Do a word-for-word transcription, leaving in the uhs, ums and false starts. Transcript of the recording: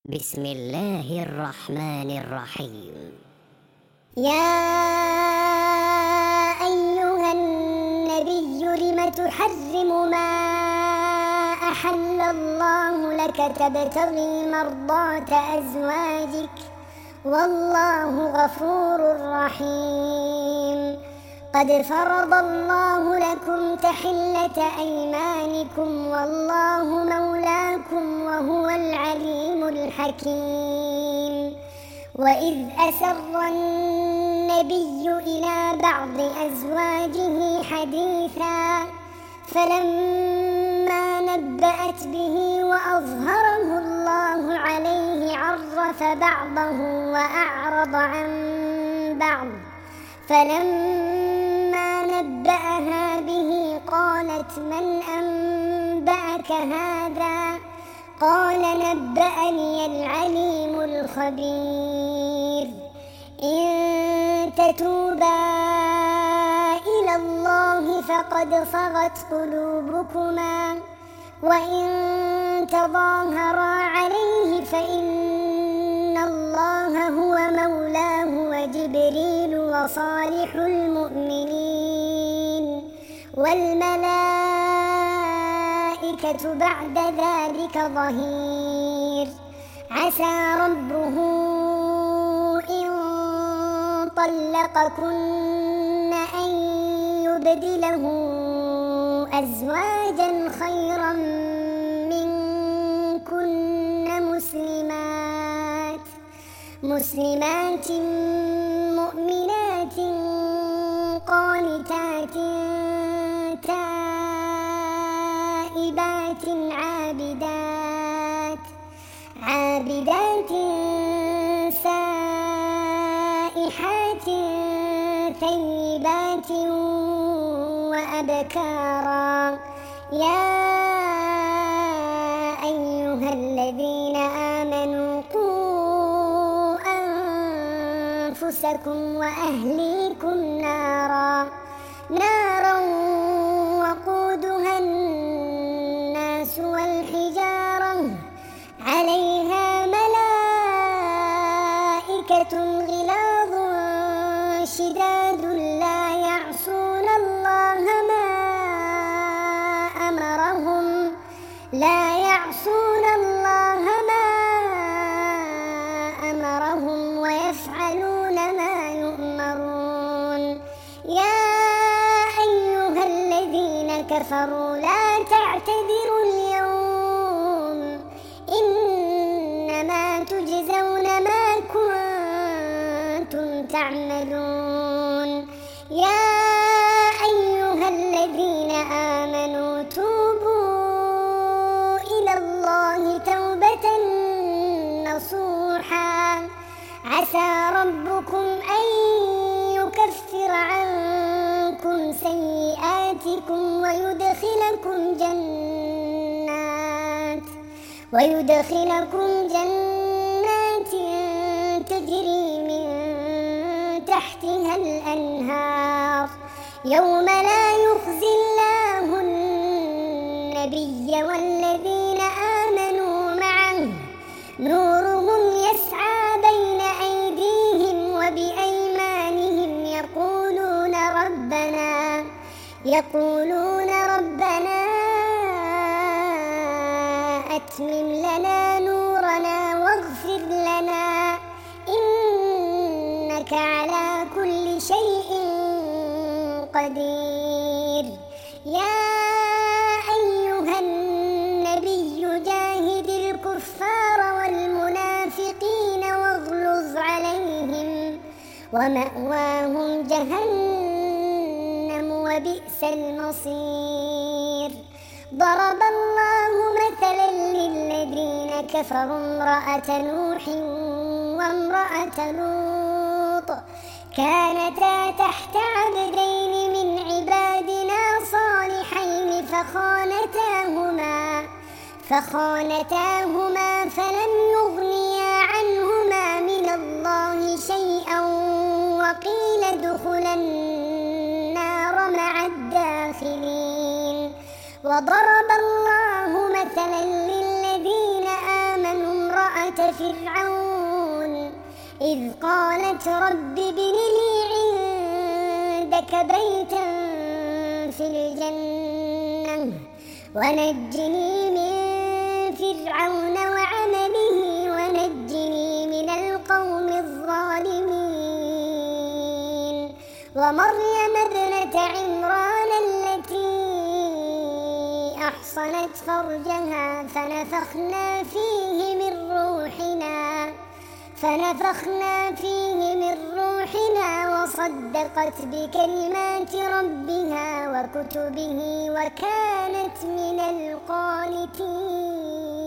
بسم الله الرحمن الرحيم. يا أيها النبي لم تحرم ما أحل الله لك تبتغي مرضات أزواجك والله غفور رحيم. قد فرض الله لكم تحلة أيمانكم والله مولاكم وهو العليم الحكيم. وإذ أسر النبي إلى بعض أزواجه حديثا فلما نبأت به وأظهره الله عليه عرف بعضه وأعرض عن بعض، فلما نبأها به قالت من أنبأك هذا؟ قال نبأني العليم الخبير. إن تتوبا إلى الله فقد صغت قلوبكما وإن تظاهرا عليه فإن الله هو مولاه وجبريل وصالح المؤمنين والملائكة بعد ذلك ظهير. عسى ربه إن طلقكن أن يبدله أزواجا خيرا منكن مسلمات مسلمات مؤمنات قانتات تائبات عابدات عابدات سائحات ثيبات وأبكارا. يا أيها الذين آمنوا قوا أنفسكم وأهليكم نارا نارا وقودها الناس والحجارة عليها ملائكة غلاظ شداد لا يعصون الله ما أمرهم لا يعصون الله ما أمرهم ويفعلون ما يؤمرون. يا أيها الذين كفروا لا تعتذروا اليوم إنما تجزون ما كنتم تعملون. يا أيها الذين آمنوا توبوا إلى الله توبة نصوحا عسى ربكم أن يكفر عنكم سيئاتكم ويدخلكم جنات ويدخلكم جنات تجري من تحتها الأنهار يوم لا يخزي الله النبي والذين آمنوا معه نورهم يسعى بين أيديهم وبأيمانهم يقولون ربنا يقولون ربنا أتمم لنا نورنا واغفر لنا إنك على كل شيء قدير. يا أيها النبي جاهد الكفار والمنافقين واغلظ عليهم ومأواهم جهنم وبئس المصير. ضرب الله مثلا للذين كفروا امرأة نوح وامرأة لوط كانتا تحت عبدين من عبادنا صالحين فخانتاهما فخانتاهما فلم يغنيا عنهما من الله شيئا وقيل ادخلا النار مع الداخلين. وضرب الله مثلا للذين آمنوا امرأة امرأة فرعون إذ قالت رب ابن لي عندك بيتا في الجنة ونجني من فرعون وعمله ونجني من القوم الظالمين ومريم ابنة عمران التي أحصنت فرجها فنفخنا فيه من روحنا فنفخنا فيه من روحنا وصدقت بكلمات ربها وكتبه وكانت من القانتين.